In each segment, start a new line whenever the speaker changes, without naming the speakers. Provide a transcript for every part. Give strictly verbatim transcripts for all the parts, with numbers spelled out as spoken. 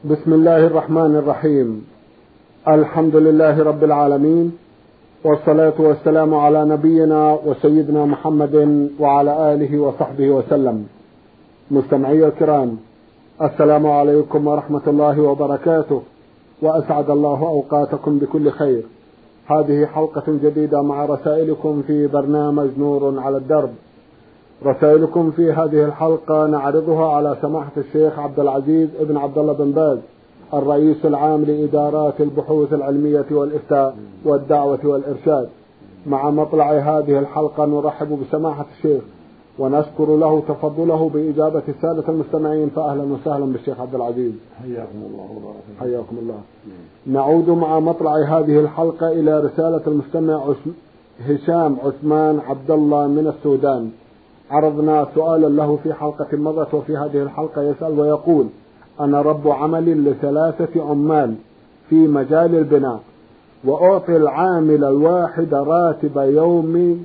بسم الله الرحمن الرحيم. الحمد لله رب العالمين، والصلاة والسلام على نبينا وسيدنا محمد وعلى آله وصحبه وسلم. مستمعي الكرام، السلام عليكم ورحمة الله وبركاته، وأسعد الله أوقاتكم بكل خير. هذه حلقة جديدة مع رسائلكم في برنامج نور على الدرب. رسائلكم في هذه الحلقة نعرضها على سماحة الشيخ عبد العزيز ابن عبد الله بن باز، الرئيس العام لإدارات البحوث العلمية والإفتاء والدعوة والإرشاد. مع مطلع هذه الحلقة نرحب بسماحة الشيخ ونشكر له تفضله بإجابة السادة المستمعين، فأهلا وسهلا بالشيخ عبد العزيز.
حياكم الله وبارك فيكم.
حياكم الله. نعود مع مطلع هذه الحلقة إلى رسالة المستمع هشام عثمان عبد الله من السودان. عرضنا سؤالا له في حلقة مضت، وفي هذه الحلقة يسأل ويقول: أنا رب عمل لثلاثة عمال في مجال البناء، وأعطي العامل الواحد راتب يومي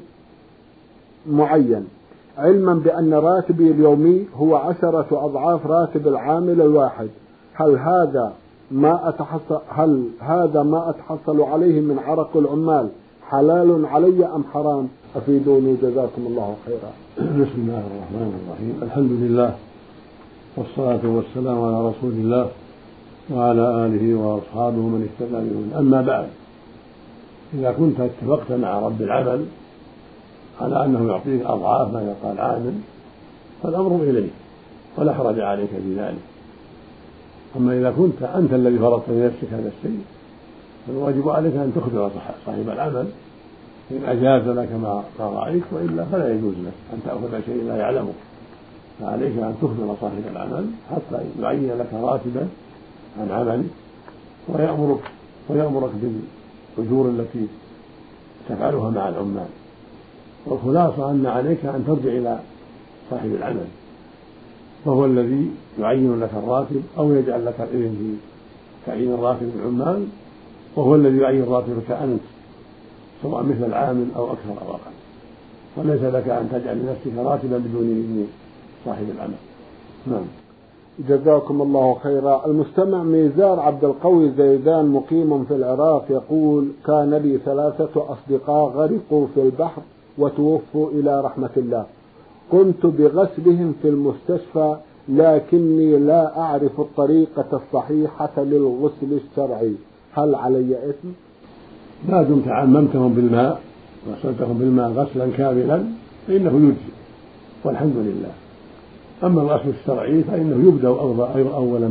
معين، علما بأن راتبي اليومي هو عشرة أضعاف راتب العامل الواحد. هل هذا ما أتحصل هل هذا ما أتحصل عليه من عرق العمال حلال علي أم حرام؟ أفيدوني جزاكم الله خيرا.
بسم الله الرحمن الرحيم. الحمد لله، والصلاة والسلام على رسول الله وعلى آله وأصحابه من اهتدى بهداه. أما بعد، إذا كنت اتفقت مع رب العمل على أنه يعطيك أضعاف ما يعطى العامل فالأمر إليه ولا حرج عليك في ذلك. أما إذا كنت أنت الذي فرضت لنفسك هذا الشيء فالواجب عليك أن تخبر صاحب العمل إن أجاز لك ما رأيت، وإلا فلا يجوز لك أن تأخذ شيء لا يعلمه. فعليك أن تخبر صاحب العمل حتى يعين لك راتبا عن عملك، ويأمرك ويأمرك بالأجور التي تفعلها مع العمال. والخلاصة أن عليك أن ترجع إلى صاحب العمل، فهو الذي يعين لك الراتب أو يجعل لك الإذن في تعيين الراتب للعمال، وهو الذي يعين راتبك أنت سواء مثل العامل أو أكثر أو أقل. وليس لك أن تجعل لنفسك راتبا بدون إذن صاحب العمل. نعم.
جزاكم الله خيرا. المستمع ميزار عبد القوي زيدان مقيم في العراق يقول: كان لي ثلاثة أصدقاء غرقوا في البحر وتوفوا إلى رحمة الله. كنت بغسلهم في المستشفى، لكني لا أعرف الطريقة الصحيحة للغسل الشرعي، هل علي إثم؟
ما دمت عممتهم بالماء غسلتهم بالماء غسلا كاملا فإنه يجزي والحمد لله. أما الغسل الشرعي فإنه يبدأ أولا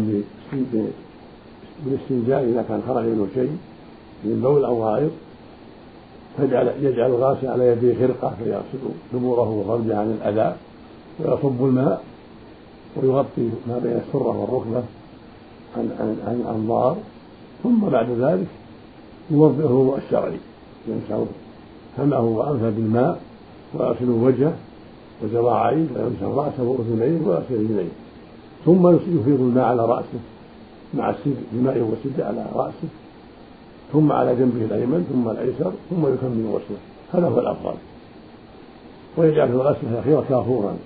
بالاستنجاء إذا كان خرج منه شيء من بول أو غائط، فيجعل يجعل الغاسل على يديه خرقة فيغسل دبوره وفرجه عن الأذى، ويصب الماء ويغطي ما بين السرة والركبة عن عن الأنظار، ثم بعد ذلك يوضئ الوضوء الشرعي، يمسح فمه وأنفه بالماء ويغسل وجهه وذراعيه ويمسح رأسه وأذنيه ويغسل رجليه، ثم يفيض الماء على رأسه مع السدر بماء وسدر على رأسه، ثم على جنبه الأيمن ثم الأيسر، ثم يكمل غسله. هذا هو الأفضل. ويجعل في الغسل الأخير كافورا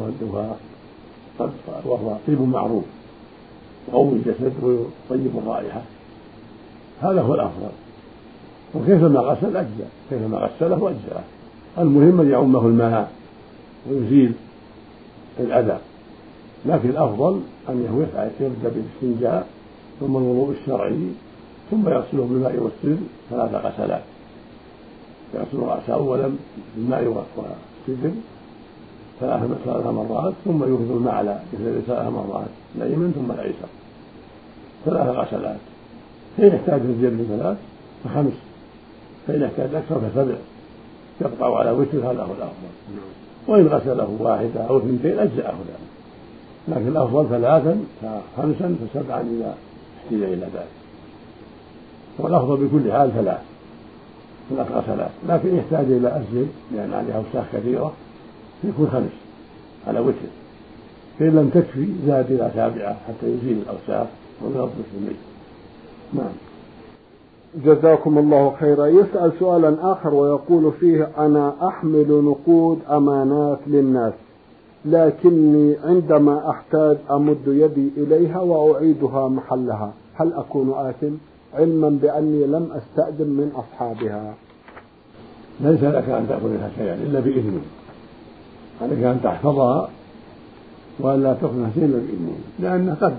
وهو طيب معروف وقوي الجسد ويطيب الرائحة، هذا هو الأفضل. وكيفما غسل أجزاء، كيفما غسله أجزاء، المهم أن يعمه الماء ويزيل الأذى. لكن الأفضل أنه يبدأ بالاستنجاء ثم الوضوء الشرعي، ثم يغسله بالماء والسدر ثلاث غسلات. يغسل رأسه أولا بالماء والسدر ثلاث مرات، ثم يفيض الماء على جسده ثلاث مرات، الأيمن ثم الأيسر، ثلاث غسلات. فإن احتاج الزيادة من ثلاث فخمس، فإن احتاج أكثر فسبع، يبقى على وتر، هذا هو الأفضل. وإن غسله واحدة أو اثنتين أجزأه ذلك، لكن الأفضل ثلاثا فخمسا فسبعا إذا احتاج إلى ذلك. والأفضل بكل حال ثلاث ثلاث غسلات، لكن يحتاج إلى أزيد لأن عليها أوساخ كثيرة يكون خمس على وتر، فإن لم تكفي زاد إلى سابعة حتى يزيل الأوساخ وينظف الميت. نعم.
جزاكم الله خيرا. يسأل سؤالا آخر ويقول فيه: أنا أحمل نقود أمانات للناس، لكني عندما أحتاج أمد يدي إليها وأعيدها محلها، هل أكون آثم علما بأني لم أستأذن من أصحابها؟
ليس لك أن تأخذ منها شيئا إلا بإذنه، عليك أن تحفظها ولا تأخذها شيئا إلا بإذنه، لأنها قد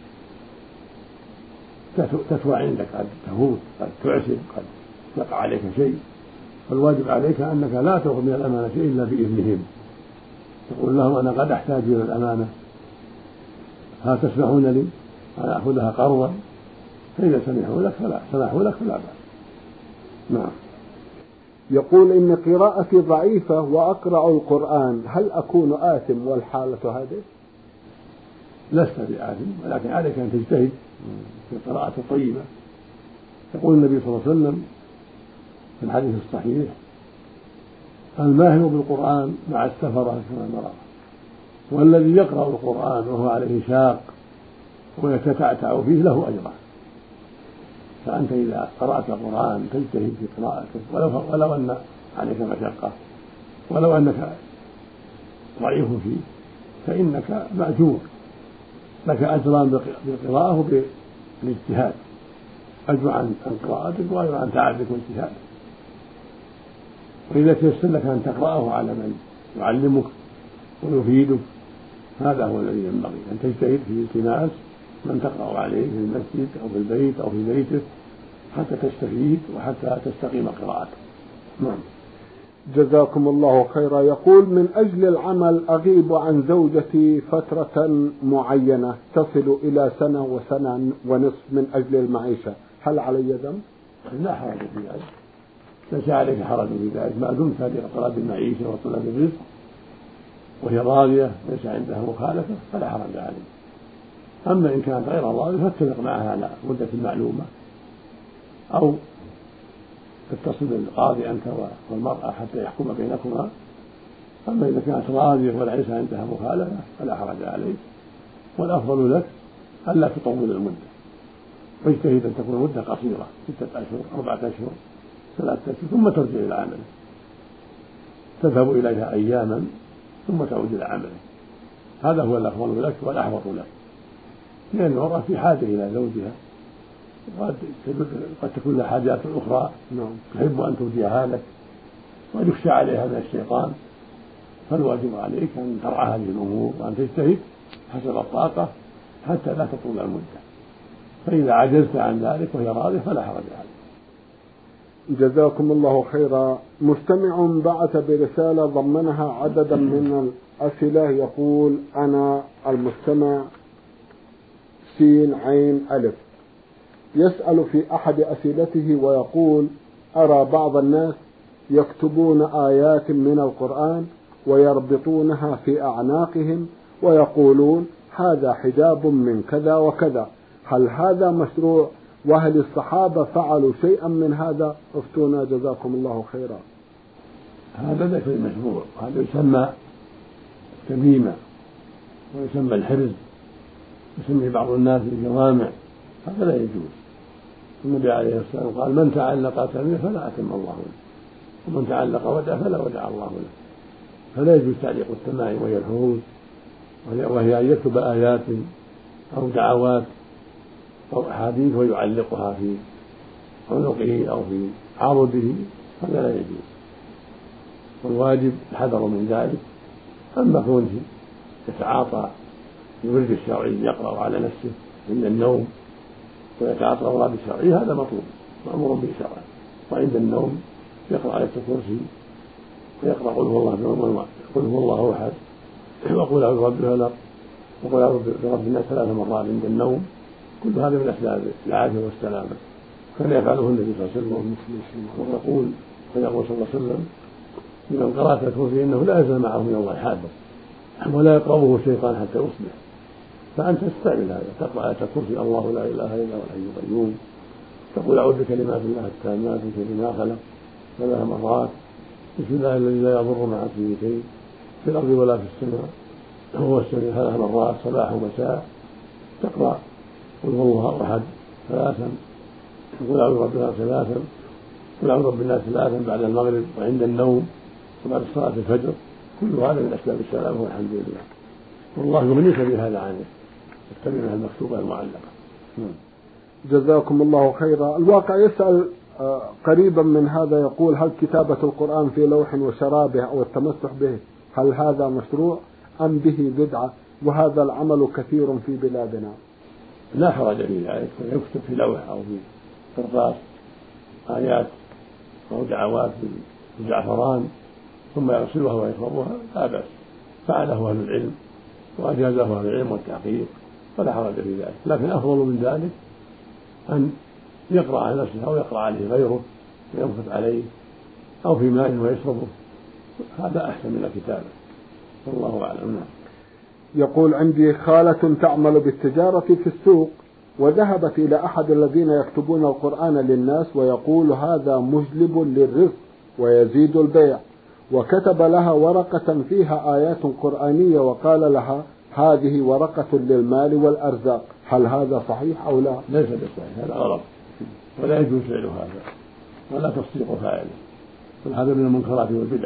تتوى عندك، قد تفوت، قد تعسر، قد يقع عليك شيء، فالواجب عليك أنك لا تأخذ من الأمانة شيء إلا بإذنهم. تقول لهم أنا قد أحتاج إلى الأمانة، هل تسمحون لي أن أخذها قرضا؟ فإذا سمحوا لك فلا سمحوا لك فلا بأس. نعم.
يقول إن قراءتي ضعيفة وأقرأ القرآن، هل أكون آثم والحالة هذه؟
لست بآثم، ولكن عليك أن تجتهد في القراءة الطيبة. يقول النبي صلى الله عليه وسلم في الحديث الصحيح: الماهر بالقرآن مع السفرة كما نرى، والذي يقرأ القرآن وهو عليه شاق ويتتعتع فيه له أجران. فأنت إذا قرأت القرآن تجتهد في قراءته ولو, ولو أن عليك مشقة، ولو أنك ضعيف فيه، فإنك مأجور، لك أجران بالقراءة وبالاجتهاد، أجر عن قراءتك وأجر عن تعبك واجتهادك. وإذا تيسر لك أن تقرأه على من يعلمك ويفيدك، هذا هو الذي ينبغي، أن تجتهد في التماس من تقرأ عليه في المسجد أو في البيت أو في بيته حتى تستفيد وحتى تستقيم قراءتك. نعم.
جزاكم الله خيرا. يقول: من أجل العمل أغيب عن زوجتي فترة معينة تصل إلى سنة وسنة ونصف من أجل المعيشة، هل علي ذنب؟
لا حرج في ذلك، ليس عليك حرج في ذلك ما دمت في طلب المعيشة وطلب الرزق وهي راضية ليس عندها مخالفة فلا حرج عليك. أما إن كانت غير راضية فاتفق معها على مدة معلومة، أو تتصل بالقاضي أنت والمرأة حتى يحكم بينكما. أما إذا كانت راضية وليس عندها مخالفة فلا حرج عليك، والأفضل لك ألا تطول المدة، واجتهد أن تكون مدة قصيرة، ستة أشهر، أربعة أشهر، ثلاثة أشهر، ثم ترجع إلى عملك، تذهب إليها أياما ثم تعود إلى عملك. هذا هو الأفضل لك والأحوط لك، لأن المرأة في حاجة إلى زوجها، قد قد تكون لها حاجات أخرى تحب أن توديها لك، وقد يخشى عليها من الشيطان. فالواجب عليك أن ترعى هذه الأمور وأن تجتهد حسب الطاقة حتى لا تطول المدة، فإذا عجزت عن ذلك وهي راضية فلا حرج عليك.
جزاكم الله خيرا. مستمع بعث برسالة ضمنها عددا من الأسئلة، يقول: أنا المستمع سين عين ألف، يسأل في أحد أسئلته ويقول: أرى بعض الناس يكتبون آيات من القرآن ويربطونها في أعناقهم ويقولون هذا حجاب من كذا وكذا، هل هذا مشروع؟ وهل الصحابة فعلوا شيئا من هذا؟ افتونا جزاكم الله خيرا.
هذا ليس مشروع، هذا يسمى تميمة ويسمى الحرز، يسمي بعض الناس الجوامع، هذا لا يجوز. النبي عليه الصلاة والسلام قال: من تعلق تميمة فلا أتم الله له، ومن تعلق ودع فلا ودع الله له. فلا يجوز تعليق التمائم وهي الحروز، وهي أن يكتب آيات أو دعوات أو أحاديث ويعلقها في عنقه أو في عضده، هذا لا يجوز، والواجب الحذر من ذلك. أما كونه يتعاطى الورد الشرعي يقرأ على نفسه عند النوم ويتعاطى الأوراد الشرعية، هذا مطلوب مأمور به شرعا، وعند النوم يقرأ آية الكرسي ويقرأ قل هو الله قل هو الله أحد وقل أعوذ برب الفلق وقل أعوذ برب الناس ثلاث مرات عند النوم. كل هذا من أسباب العافية والسلامة، كان يفعله النبي صلى الله عليه وسلم. ويقول ويقول صلى الله عليه وسلم: من قرأ الكرسي إنه لا يزال معه من الله حافظ ولا يقربه الشيطان حتى يصبح. فأنت تستعمل هذا، تقرأ آية الكرسي الله لا إله إلا هو الحي القيوم، تقول أعوذ بكلمات الله التامات من شر ما خلق ثلاث مرات، بسم الله الذي لا يضر مع اسمه شيء في الأرض ولا في السماء وهو السميع ثلاث مرات صباح ومساء. تقرأ قل هو الله أحد ثلاثا، قل أعوذ برب الناس ثلاثا، قل أعوذ برب الناس ثلاثا بعد المغرب وعند النوم وبعد صلاة الفجر. كل هذا من أسباب السلام والحمد لله، والله يغنيك بهذا عنه، تتبعها المكتوبة المعلقة.
جزاكم الله خيرا. الواقع يسأل قريبا من هذا، يقول: هل كتابة القرآن في لوح وشرابه أو التمسح به هل هذا مشروع أم به بدعة؟ وهذا العمل كثير في بلادنا.
لا حرج في ذلك، يكتب في لوح أو في قرطاس آيات أو دعوات بالزعفران ثم يرسلها ويكتبها، لا بأس، فعله أهل العلم وأجازه أهل العلم والتحقيق، فلا حرج في ذلك. لكن أفضل من ذلك أن يقرأ على نفسه أو يقرأ عليه غيره وينفث عليه أو في ماء ويشربه، هذا أحسن من الكتابة، والله أعلم.
يقول: عندي خالة تعمل بالتجارة في السوق، وذهبت إلى أحد الذين يكتبون القرآن للناس ويقول هذا مجلب للرزق ويزيد البيع، وكتب لها ورقة فيها آيات قرآنية وقال لها هذه ورقة للمال والأرزاق، هل هذا صحيح أو لا؟
ليس بصحيح، هذا غلط، ولا يجوز فعل هذا ولا تصديق فاعله، هذا من المنكرات والبدع.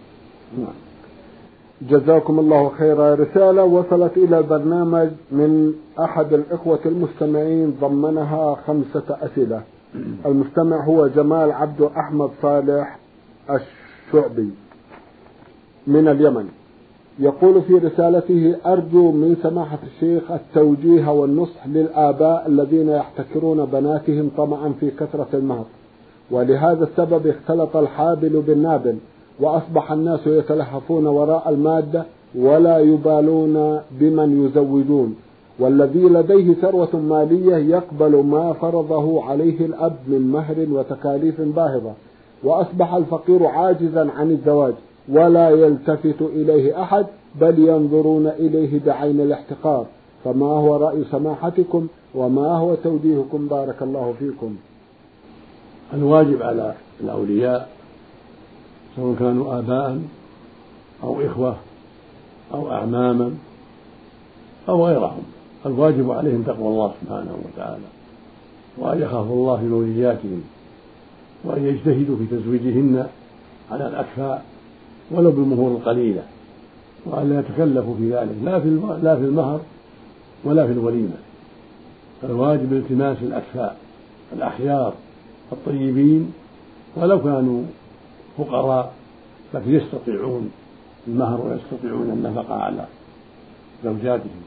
جزاكم الله خيرا. رسالة وصلت إلى البرنامج من أحد الإخوة المستمعين ضمنها خمسة أسئلة. المستمع هو جمال عبد أحمد صالح الشعبي من اليمن. يقول في رسالته: أرجو من سماحة الشيخ التوجيه والنصح للآباء الذين يحتكرون بناتهم طمعا في كثرة المهر، ولهذا السبب اختلط الحابل بالنابل، وأصبح الناس يتلهفون وراء المادة ولا يبالون بمن يزوجون، والذي لديه ثروة مالية يقبل ما فرضه عليه الأب من مهر وتكاليف باهظة، وأصبح الفقير عاجزا عن الزواج ولا يلتفت إليه أحد، بل ينظرون إليه بعين الاحتقار، فما هو رأي سماحتكم وما هو توجيهكم؟ بارك الله فيكم.
الواجب على الأولياء سواء كانوا آباء أو إخوة أو أعماما أو غيرهم، الواجب عليهم تقوى الله سبحانه وتعالى، وأن يخافوا الله في مولياتهم، وأن يجتهدوا في تزويجهن على الأكفاء ولو بالمهور القليلة، وأن لا يتكلفوا في ذلك لا في لا في المهر ولا في الوليمة. الواجب التماس الأكفاء الأخيار الطيبين ولو كانوا فقراء، لكن يستطيعون المهر ويستطيعون النفقة على زوجاتهم.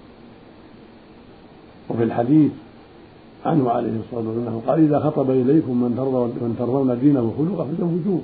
وفي الحديث عنه عليه الصلاة والسلام قال: إذا خطب إليكم من ترضون من ترضون دينه وخلقه فزوجوه،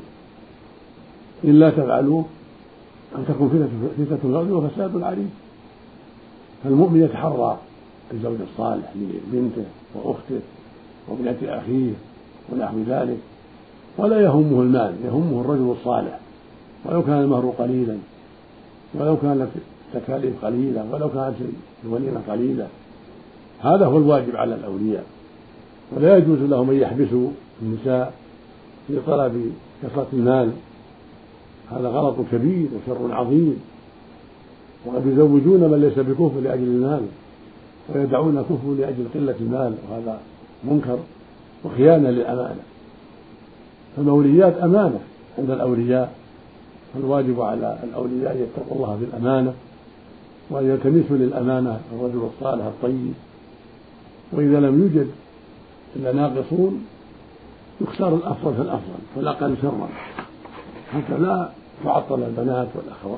إلا تفعلوه أن تكون فتنة الغرب وفساد عريض. فالمؤمن يتحرى الزوج الصالح لبنته وأخته وابنة أخيه ونحو ذلك، ولا يهمه المال، يهمه الرجل الصالح، ولو كان المهر قليلا، ولو كانت التكاليف قليلة، ولو كانت الوليمة قليلة. هذا هو الواجب على الأولياء، ولا يجوز لهم أن يحبسوا النساء في طلب كثرة المال، هذا غلط كبير وشر عظيم، وقد يزوجون من ليس بكفء لأجل المال ويدعون كفء لأجل قلة المال، وهذا منكر وخيانة للأمانة. فالموليات أمانة عند الأولياء، فالواجب على الأولياء أن يتقوا الله بالأمانة وأن يلتمسوا للأمانة الرجل الصالح الطيب، وإذا لم يوجد إلا ناقصون يختار الأفضل فالأفضل والأقل شرا حتى لا تعطل البنات والأخوات.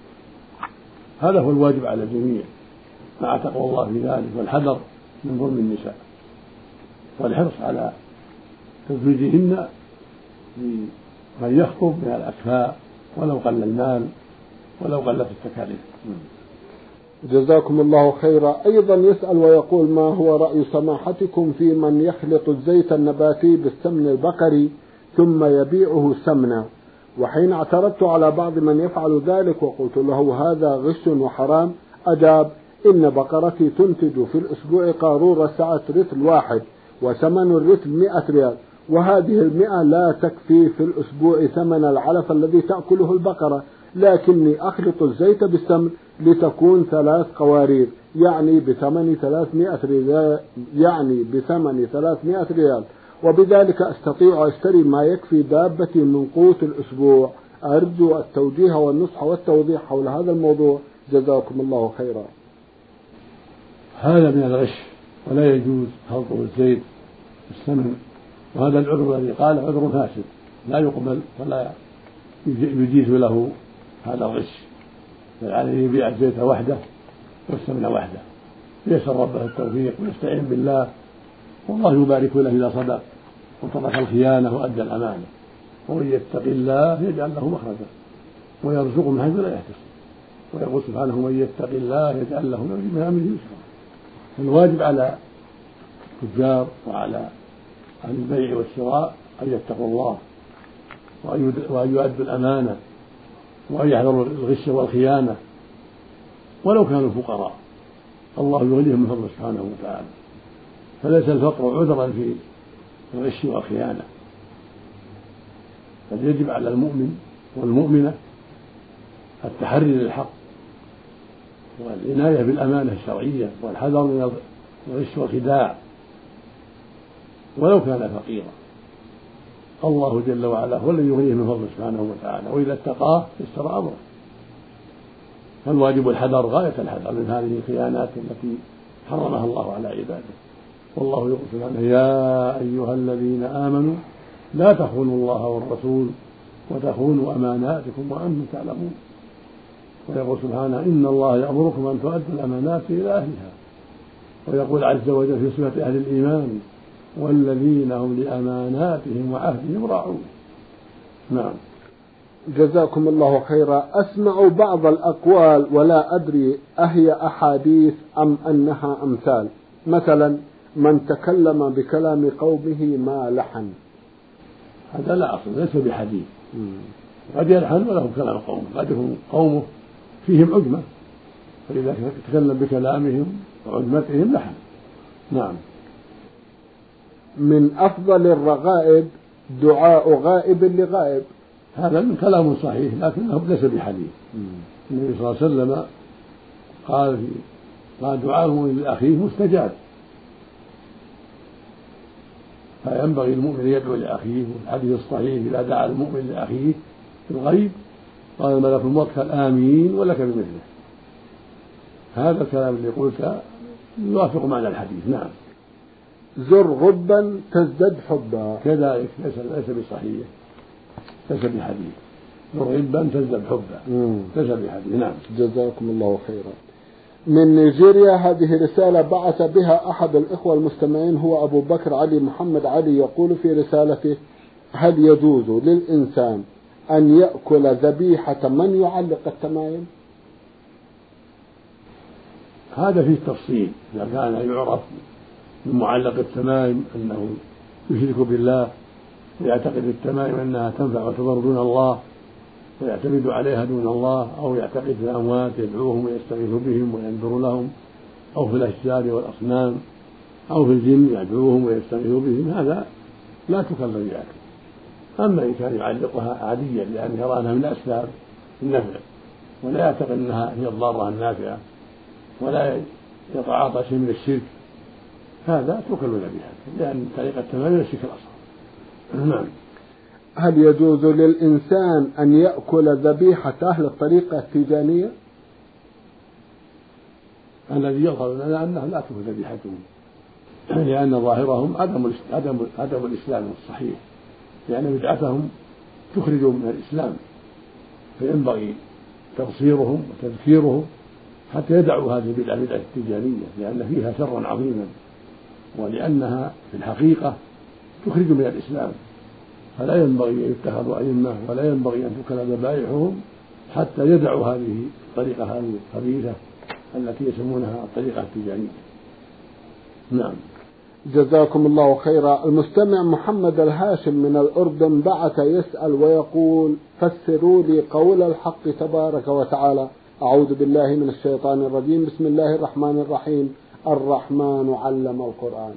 هذا هو الواجب على الجميع مع تقوى الله في ذلك والحذر من ظلم النساء والحرص على تزويجهن بمن يخطب من الأكفاء ولو قل المال ولو قلت التكاليف.
جزاكم الله خيرا. أيضا يسأل ويقول: ما هو رأي سماحتكم في من يخلط الزيت النباتي بالسمن البقري ثم يبيعه سمنا؟ وحين اعترضت على بعض من يفعل ذلك وقلت له هذا غش وحرام، أجاب: إن بقرتي تنتج في الأسبوع قارورة سعة رتل واحد وثمن الرتل مئة ريال، وهذه المئة لا تكفي في الأسبوع ثمن العلف الذي تأكله البقرة، لكني أخلط الزيت بالسمن لتكون ثلاث قوارير، يعني بثمن ثلاثمائة ريال، يعني بثمن ثلاثمائة ريال، وبذلك أستطيع أشتري ما يكفي دابتي من قوت الأسبوع. أرجو التوجيه والنصح والتوضيح حول هذا الموضوع، جزاكم الله خيرا.
هذا من الغش، ولا يجوز خلط الزيت بالسمن، وهذا العذر الذي قال عذر فاسد لا يقبل ولا يجيز له هذا الغش، بل عليه يبيع الزيت وحده والسمن وحده، يسأل ربه التوفيق ويستعين بالله، والله يبارك له إذا صدق وترك الخيانة وأدى الأمانة، ومن يتق الله يجعل له مخرجا ويرزقه من حيث لا يحتسب، ويقول سبحانه من يتق الله يجعل له من أمره يسرا. الواجب على التجار وعلى أهل البيع والشراء أن يتقوا الله وأن يؤدوا الأمانة وأن يحذروا الغش والخيانة ولو كانوا فقراء، الله يغنيهم من فضله سبحانه وتعالى، فليس الفقر عذرا في الغش والخيانة، بل يجب على المؤمن والمؤمنة التحري للحق والعناية بالأمانة الشرعية والحذر من الغش والخداع ولو كان فقيرا. الله جل وعلا هو الذي يغنيه من فضله سبحانه وتعالى، وإذا اتقاه يسر أمره، فالواجب الحذر غاية الحذر من هذه الخيانات التي حرمها الله على عباده. والله يقول سبحانه يا أيها الذين آمنوا لا تخونوا الله والرسول وتخونوا أماناتكم وأنتم تعلمون، ويقول سبحانه إن الله يأمركم أن تؤدوا الأمانات إلى أهلها، ويقول عز وجل في صفة أهل الإيمان والذين هم لأماناتهم وعهدهم راعون. نعم.
جزاكم الله خيرا. أسمع بعض الأقوال ولا أدري أهي أحاديث أم أنها أمثال، مثلا من تكلم بكلام قومه ما لحن،
هذا لا أصل، ليس بحديث. قد يلحن وله كلام قومه، قد يكون قومه فيهم عجمة، فإذا تكلم بكلامهم وعجمتهم لحن. نعم.
من أفضل الرغائب دعاء غائب لغائب،
هذا من كلام صحيح لكنه ليس بحديث. النبي صلى الله عليه وسلم قال في قال دعاءه لأخيه مستجاب، فينبغي المؤمن يدعو لأخيه. والحديث الصحيح إذا دعا المؤمن لأخيه في الغيب قال الملك الموكل آمين ولك بمثله. هذا الكلام اللي قلت يوافق معنى الحديث. نعم.
زر غبا تزدد حبا،
كذلك ليس ليس بصحيح، ليس بحديث. زر غبا تزدد حبا، ليس بحديث. نعم.
جزاكم الله خيرا. من نيجيريا هذه رسالة بعث بها أحد الإخوة المستمعين هو أبو بكر علي محمد علي، يقول في رسالته: هل يجوز للإنسان أن يأكل ذبيحة من يعلق التمائم؟
هذا فيه تفصيل، إذا كان يعرف من معلق التمائم أنه يشرك بالله ويعتقد التمائم أنها تنفع وتضر دون الله ويعتمد عليها دون الله، أو يعتقد في الأموات يدعوهم ويستغيث بهم وينذر لهم، أو في الأشجار والأصنام، أو في الجن يدعوهم ويستغيث بهم، هذا لا تكلف بأكل. أما إن كان يعلقها عاديا لأن يرى أنها من أسباب النفع ولا يعتقد أنها هي الضارة النافعة ولا يتعاطى شيء من الشرك، هذا تكلف بها، لأن طريقة التمام الشرك الأصغر. نعم.
هل يجوز للإنسان أن يأكل ذبيحة أهل الطريقة التيجانية؟
الذي يظهر لنا أنه لا تكون ذبيحتهم، لأن ظاهرهم عدم عدم عدم الإسلام الصحيح، لأن بدعتهم تخرج من الإسلام، فينبغي تبصيرهم وتذكيرهم حتى يدعوا هذه البدعة بدعة التيجانية، لأن فيها شرا عظيما ولأنها في الحقيقة تخرج من الإسلام، فلا ينبغي أن يتخذوا أئمة ولا ينبغي أن تكل ذبائحهم حتى يدعوا هذه الطريقة هذه الخبيثة التي يسمونها الطريقة التيجانية. نعم.
جزاكم الله خيرا. المستمع محمد الهاشم من الأردن بعث يسأل ويقول: فسروا لي قول الحق تبارك وتعالى: أعوذ بالله من الشيطان الرجيم، بسم الله الرحمن الرحيم، الرحمن علم القرآن.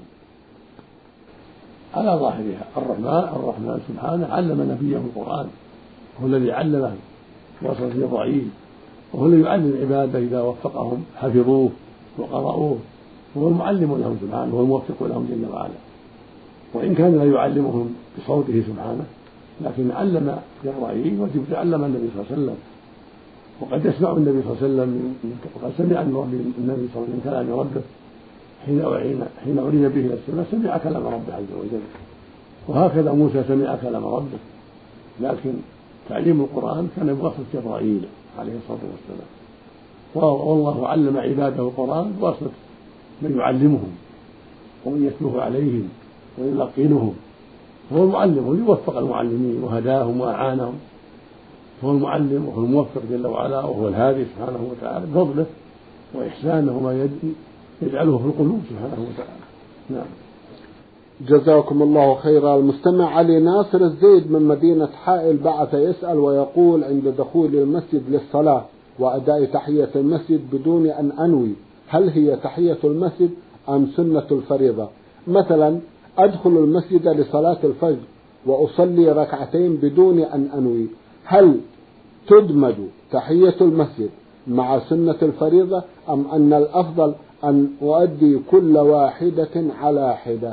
على ظاهرها الرحمن الرحمن سبحانه علم نبيه القرآن، هو الذي علمه وصل فيه ضعيف، وهو الذي يعلم عباده إذا وفقهم حفظوه وقرأوه، وهو المعلم لهم سبحانه، وهو الموفق لهم جل وعلا. وإن كان لا يعلمهم بصوته سبحانه لكن علم جبرائيل وجبريل علم النبي صلى الله عليه وسلم، وقد يسمع النبي صلى الله عليه وسلم وقد سمع النبي صلى الله عليه وسلم من كلام ربه حين حين عرج به الى السماء سمع كلام ربه عز وجل، وهكذا موسى سمع كلام ربه، لكن تعليم القرآن كان بواسطة جبرائيل عليه الصلاة والسلام، والله علم عباده القرآن بواسطة من يعلمهم ومن يتلوه عليهم ويلقنهم، هو المعلم يوفق المعلمين وهداهم وأعانهم، هو المعلم وهو الموفق جل وعلا، وهو الهادي سبحانه وتعالى بفضله وإحسانه وما يجعله في القلوب سبحانه وتعالى. نعم.
جزاكم الله خيرا. المستمع علي ناصر الزيد من مدينة حائل بعث يسأل ويقول: عند دخول المسجد للصلاة وأداء تحية المسجد بدون أن أنوي، هل هي تحية المسجد أم سنة الفريضة؟ مثلا أدخل المسجد لصلاة الفجر وأصلي ركعتين بدون أن أنوي، هل تدمج تحية المسجد مع سنة الفريضة أم أن الأفضل أن أؤدي كل واحدة على حدة؟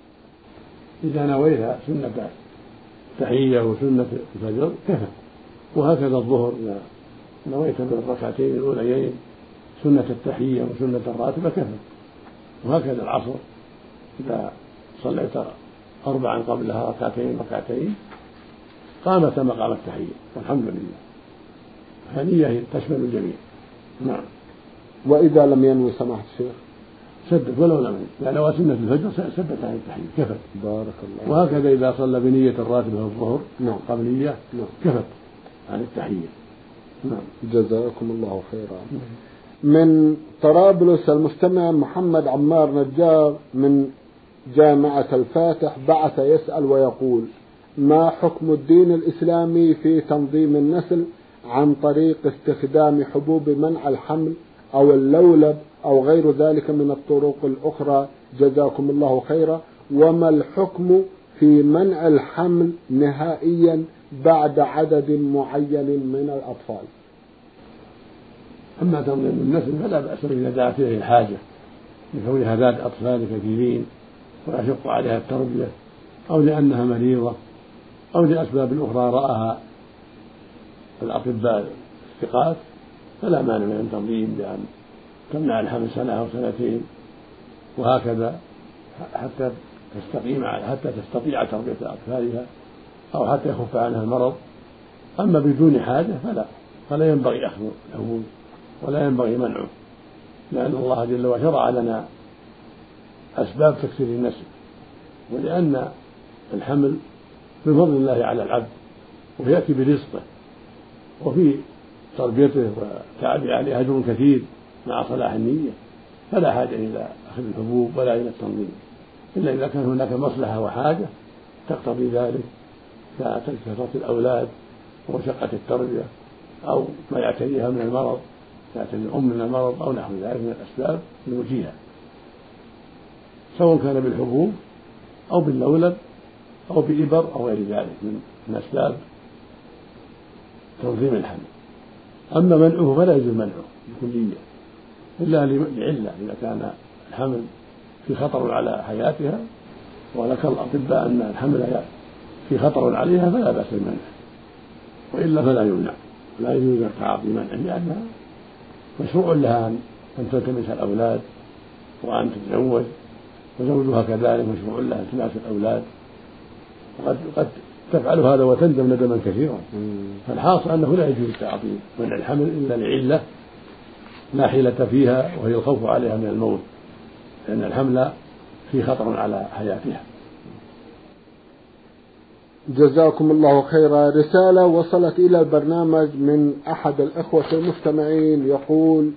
إذا نويها سنة تحية وسنة الفجر كفى، وهكذا الظهر إذا نويت بالركعتين الأوليين سنة التحية وسنة الراتبة كفى، وهكذا العصر إذا صليت أربعا قبلها ركعتين ركعتين قامت مقام التحية والحمد لله، فنية تشمل الجميع. نعم.
وإذا لم ينوي سماحة الشيخ
سدت ولو لم يعني لو سنة الفجر سدت عن التحية كفت.
بارك الله.
وهكذا إذا صلى بنية الراتبة الظهر
نعم
قبلية
نعم
كفت عن التحية. نعم.
جزاكم الله خيرا. من طرابلس المستمع محمد عمار نجار من جامعة الفاتح بعث يسأل ويقول: ما حكم الدين الإسلامي في تنظيم النسل عن طريق استخدام حبوب منع الحمل أو اللولب أو غير ذلك من الطرق الأخرى؟ جزاكم الله خيرا. وما الحكم في منع الحمل نهائيا بعد عدد معين من الأطفال؟
أما تنظيم النسل فلا بأس إذا دعت إليه الحاجة لكونها ذات أطفال كثيرين ويشق عليها التربية، أو لأنها مريضة، أو لأسباب أخرى رآها الأطباء الثقات، فلا مانع من التنظيم بأن تمنع الحمل سنة أو سنتين وهكذا حتى تستقيم حتى تستطيع تربية أطفالها أو حتى يخف عنها المرض. أما بدون حاجة فلا فلا ينبغي أخذ الحبوب ولا ينبغي منعه، لأن الله جل وعلا شرع لنا أسباب تكسير النسل، ولأن الحمل من فضل الله على العبد ويأتي برزقه وفي تربيته وتعبه عليه أجر كثير مع صلاح النية، فلا حاجة إلى أخذ الحبوب ولا إلى التنظيم إلا إذا كان هناك مصلحة وحاجة تقتضي ذلك ككثرة الأولاد ومشقة التربية أو ما يعتريها من المرض، يعتري الأم من المرض أو نحو ذلك من الأسباب الموجهة، سواء كان بالحبوب أو باللولب أو بإبر أو غير ذلك من أسباب تنظيم الحمل. أما منعه فلا يجوز منعه بكلية إلا لعلة، إذا كان الحمل في خطر على حياتها وذكر الأطباء أن الحمل في خطر عليها فلا بأس بمنعه، وإلا فلا يمنع، لا يجوز تعاطي منعه لأنها مشروع لها أن تلتمس الأولاد وأن تتزوج، وزوجها كذلك مشروع لها التماس الأولاد، وقد قد تفعل هذا وتندم ندما كثيرا. فالحاصل أنه لا يجوز تعاطي منع الحمل إلا لعلة لا حيلة فيها وهي الخوف عليها من الموت، لأن الحمل في خطر على حياتها.
جزاكم الله خيرا. رسالة وصلت إلى البرنامج من أحد الإخوة المستمعين يقول: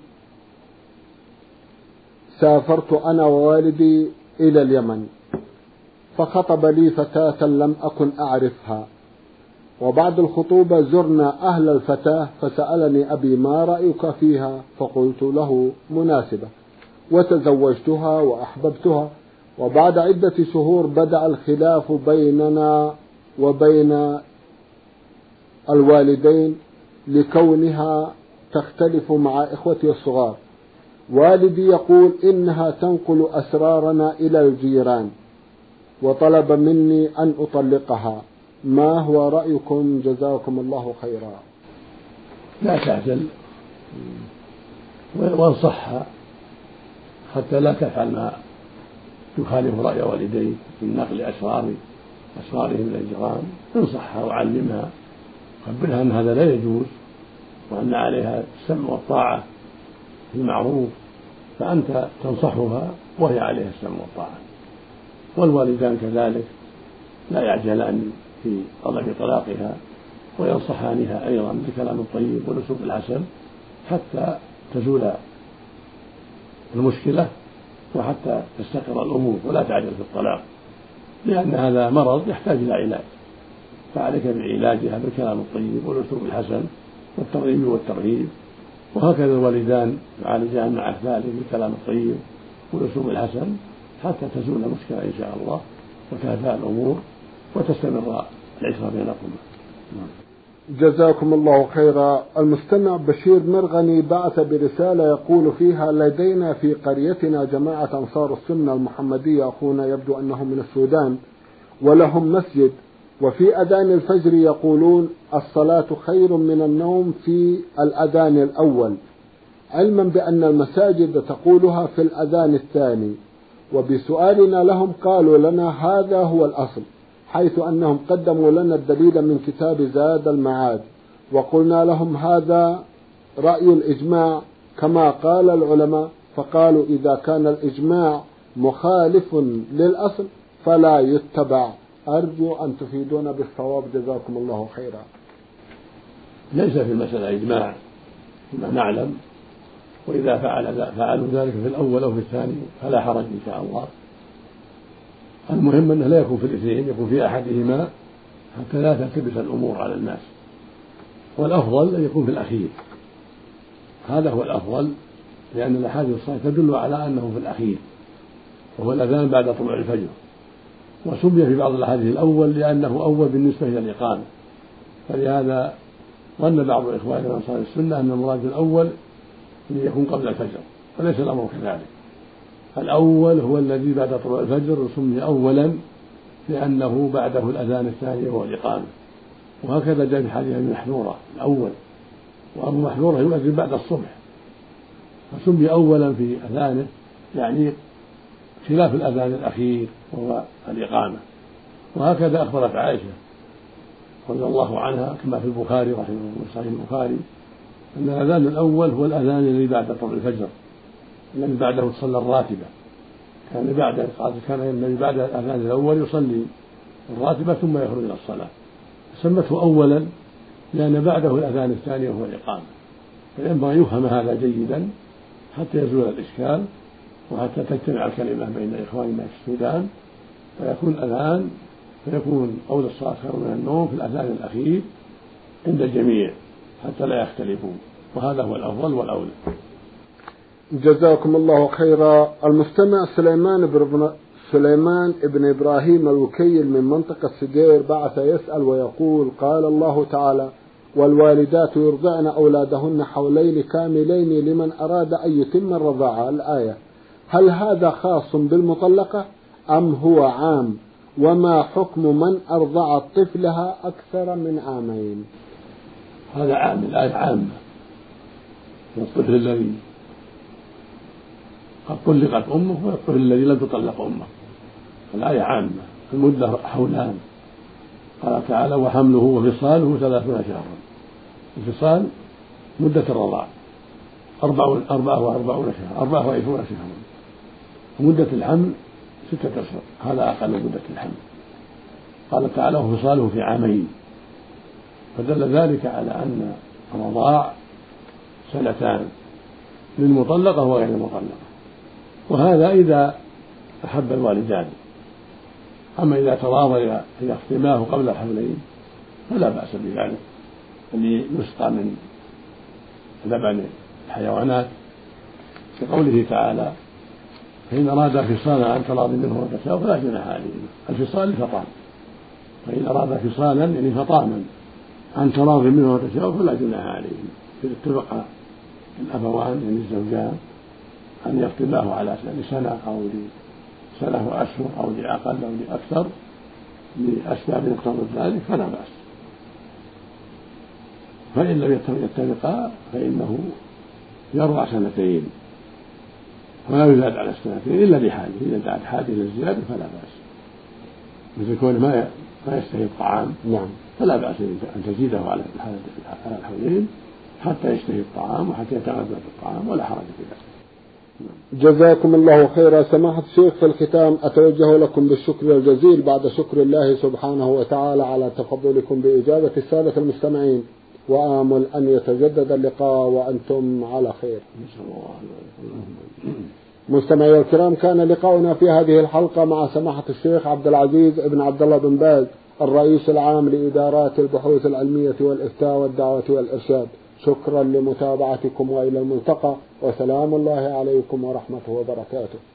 سافرت أنا ووالدي إلى اليمن فخطب لي فتاة لم أكن أعرفها، وبعد الخطوبة زرنا أهل الفتاة فسألني أبي ما رأيك فيها، فقلت له مناسبة، وتزوجتها وأحببتها، وبعد عدة شهور بدأ الخلاف بيننا وبين الوالدين لكونها تختلف مع إخوتي الصغار. والدي يقول إنها تنقل أسرارنا إلى الجيران، وطلب مني أن أطلقها، ما هو رأيكم جزاكم الله خيرا؟
لا تعجل وانصحها حتى لا تفعل ما يخالف رأي والديك من نقل أسرار أسرارهم إلى الجيران. انصحها وعلمها خبرها أن هذا لا يجوز وأن عليها السمع والطاعة في المعروف، فأنت تنصحها وهي عليها السمع والطاعة. والوالدان كذلك لا يعجلان في طلب طلاقها وينصحانها أيضا بالكلام الطيب والأسلوب الحسن حتى تزول المشكلة وحتى تستقر الأمور، ولا تعجل في الطلاق لأن هذا مرض يحتاج إلى علاج، فعليك بعلاجها بالكلام الطيب والأسلوب الحسن والترغيب والترهيب. وهكذا الوالدان يعالجان مع ذلك بالكلام الطيب والأسلوب الحسن حتى تزول المشكلة إن شاء الله وتهدأ الأمور وتستمر العشرة بينكما.
جزاكم الله خيرا. المستمع بشير مرغني بعث برسالة يقول فيها: لدينا في قريتنا جماعة أنصار السنة المحمدية، أخونا يبدو أنهم من السودان، ولهم مسجد، وفي أذان الفجر يقولون الصلاة خير من النوم في الأذان الأول، علما بأن المساجد تقولها في الأذان الثاني. وبسؤالنا لهم قالوا لنا هذا هو الأصل، حيث أنهم قدموا لنا الدليل من كتاب زاد المعاد، وقلنا لهم هذا رأي الإجماع كما قال العلماء، فقالوا إذا كان الإجماع مخالف للأصل فلا يتبع. أرجو أن تفيدونا بالصواب جزاكم الله خيرا.
ليس في المسألة إجماع كما نعلم، وإذا فعل فعلوا ذلك في الأول أو في الثاني فلا حرج إن شاء الله. المهم أنه لا يكون في الاثنين، يكون في أحدهما حتى لا تلتبس الأمور على الناس، والأفضل أن يكون في الأخير، هذا هو الأفضل، لأن الأحاديث الصحيحة تدل على أنه في الأخير وهو الأذان بعد طلوع الفجر. وسمي في بعض الأحاديث الأول لأنه أول بالنسبة إلى الإقامة، فلهذا ظن بعض إخواننا من أنصار السنة أن المراد الأول ليكون قبل الفجر، وليس الأمر كذلك. الأول هو الذي بعد طلوع الفجر، سمي أولا لأنه بعده الأذان الثاني وهو الإقامة. وهكذا جاء في حديث أبي محذورة الأول، وأبو محذورة يؤذن بعد الصبح، فسمي أولا في أذانه يعني خلاف الأذان الأخير وهو الإقامة. وهكذا أخبرت عائشة رضي الله عنها كما في البخاري رحمه الله صحيح البخاري أن الأذان الأول هو الأذان الذي بعد طلوع الفجر الذي بعده تصلى الراتبة، كان بعد كان النبي بعد الأذان الأول يصلي الراتبة ثم يخرج إلى الصلاة، سمته أولا لأن بعده الأذان الثاني وهو الإقامة. فينبغي أن يفهم هذا جيدا حتى يزول الإشكال وحتى تجتمع الكلمة بين إخواننا في السودان، فيكون الأذان فيكون قول الصلاة خير من النوم في الأذان الأخير عند الجميع حتى لا يختلفوا، وهذا هو الأفضل والأولى.
جزاكم الله خيرا. المستمع سليمان بن سليمان ابن إبراهيم الوكيل من منطقة سدير بعث يسأل ويقول: قال الله تعالى: والوالدات يرضعن أولادهن حولين كاملين لمن أراد أن يتم الرضاعة، الآية، هل هذا خاص بالمطلقة أم هو عام؟ وما حكم من أرضعت طفلها أكثر من عامين؟
هذا عام، الآية عامة، الطفل الذي قد طلقت أمه والطفل الذي لم تطلق أمه، الآية عامة، المدة حولان. قال تعالى: وحمله وفصاله ثلاثون شهرا. الفصال مدة الرضاع أربعة أربعة وأربعون شهرا أربعة وعشرون شهرا، ومدة الحمل ستة أشهر، هذا أقل مدة الحمل. قال تعالى: وفصاله في عامين، فدل ذلك على أن الرضاع سنتان للمطلقة وغير المطلقة، وهذا إذا أحب الوالدان. أما إذا تراضيا في يختماه قبل الحملين فلا بأس بذلك، اللي يسقى من لبن الحيوانات كقوله تعالى: فإن أراد فصالا عن تراض منه وتشاور فلا جناح عليهما. الفصال الفطام، فإن أراد فصالا يعني فطاما عن تراض منه وتشاور فلا جناح عليهما، إذا اتفق الأبوان يعني الزوجان أن يفطماه على لسنة أو لسنة وأشهر أو لأقل أو لأكثر لأسباب يقتضي ذلك فلا بأس. فإن لم يتفقا فإنه يروى سنتين ولا يزاد على السنتين إلا لحاجة، إذا دعت حاجة للزيادة فلا بأس، مثل كونه ما ما يشتهي الطعام
نعم
فلا بأس أن تزيده على الحولين حتى يشتهي الطعام وحتى يتغذى بالطعام ولا حرج في ذلك.
جزاكم الله خيرا. سماحة الشيخ، في الختام أتوجه لكم بالشكر الجزيل بعد شكر الله سبحانه وتعالى على تفضلكم بإجابة السادة المستمعين، وآمل أن يتجدد اللقاء وأنتم على خير. مستمعي الكرام، كان لقاؤنا في هذه الحلقة مع سماحة الشيخ عبد العزيز ابن عبد الله بن باز، الرئيس العام لإدارات البحوث العلمية والإفتاء والدعوة والإرشاد. شكرا لمتابعتكم وإلى الملتقى، وسلام الله عليكم ورحمته وبركاته.